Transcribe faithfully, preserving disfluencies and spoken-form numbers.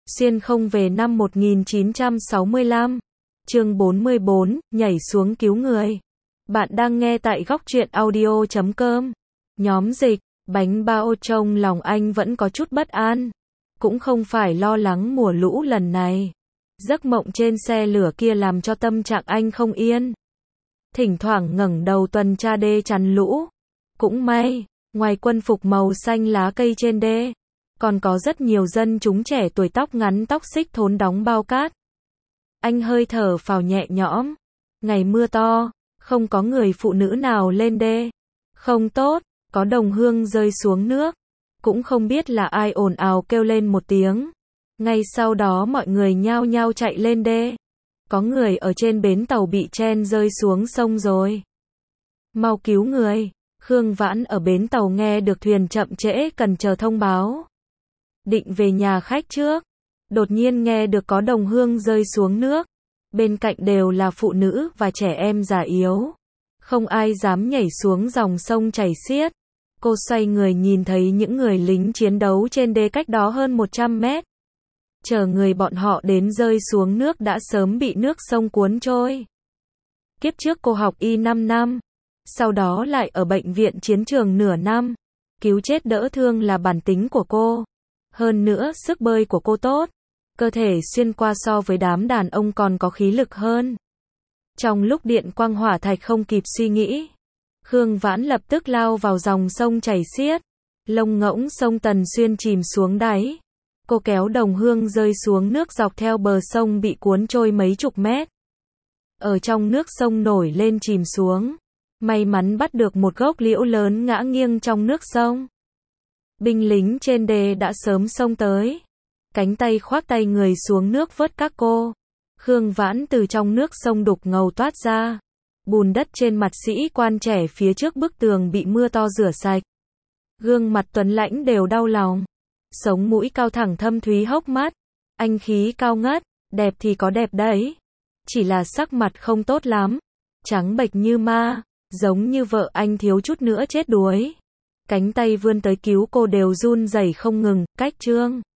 Xuyên không về năm một nghìn chín trăm sáu mươi lăm. Chương bốn mươi bốn, nhảy xuống cứu người. Bạn đang nghe tại góc truyện audio chấm com. Nhóm dịch, bánh bao trong lòng anh vẫn có chút bất an. Cũng không phải lo lắng mùa lũ lần này. Giấc mộng trên xe lửa kia làm cho tâm trạng anh không yên. Thỉnh thoảng ngẩng đầu tuần tra đê chắn lũ. Cũng may, ngoài quân phục màu xanh lá cây trên đê, còn có rất nhiều dân chúng trẻ tuổi tóc ngắn tóc xích thốn đóng bao cát. Anh hơi thở phào nhẹ nhõm. Ngày mưa to, không có người phụ nữ nào lên đê. Không tốt, có đồng hương rơi xuống nước. Cũng không biết là ai ồn ào kêu lên một tiếng. Ngay sau đó mọi người nhao nhao chạy lên đê. Có người ở trên bến tàu bị chen rơi xuống sông rồi. Mau cứu người. Khương Vãn ở bến tàu nghe được thuyền chậm trễ cần chờ thông báo. Định về nhà khách trước. Đột nhiên nghe được có đồng hương rơi xuống nước. Bên cạnh đều là phụ nữ và trẻ em già yếu. Không ai dám nhảy xuống dòng sông chảy xiết. Cô xoay người nhìn thấy những người lính chiến đấu trên đê cách đó hơn một trăm mét. Chờ người bọn họ đến rơi xuống nước đã sớm bị nước sông cuốn trôi. Kiếp trước cô học y năm năm. Sau đó lại ở bệnh viện chiến trường nửa năm. Cứu chết đỡ thương là bản tính của cô. Hơn nữa sức bơi của cô tốt. Cơ thể xuyên qua so với đám đàn ông còn có khí lực hơn. Trong lúc điện quang hỏa thạch không kịp suy nghĩ, Khương Vãn lập tức lao vào dòng sông chảy xiết. Lông ngỗng sông Tần Xuyên chìm xuống đáy. Cô kéo đồng hương rơi xuống nước dọc theo bờ sông bị cuốn trôi mấy chục mét. Ở trong nước sông nổi lên chìm xuống. May mắn bắt được một gốc liễu lớn ngã nghiêng trong nước sông. Binh lính trên đê đã sớm xông tới. Cánh tay khoác tay người xuống nước vớt các cô. Khương Vãn từ trong nước sông đục ngầu toát ra. Bùn đất trên mặt sĩ quan trẻ phía trước bức tường bị mưa to rửa sạch. Gương mặt tuấn lãnh đều đau lòng. Sống mũi cao thẳng thâm thúy hốc mắt. Anh khí cao ngất, đẹp thì có đẹp đấy. Chỉ là sắc mặt không tốt lắm. Trắng bệch như ma, giống như vợ anh thiếu chút nữa chết đuối. Cánh tay vươn tới cứu cô đều run rẩy không ngừng, cách Trương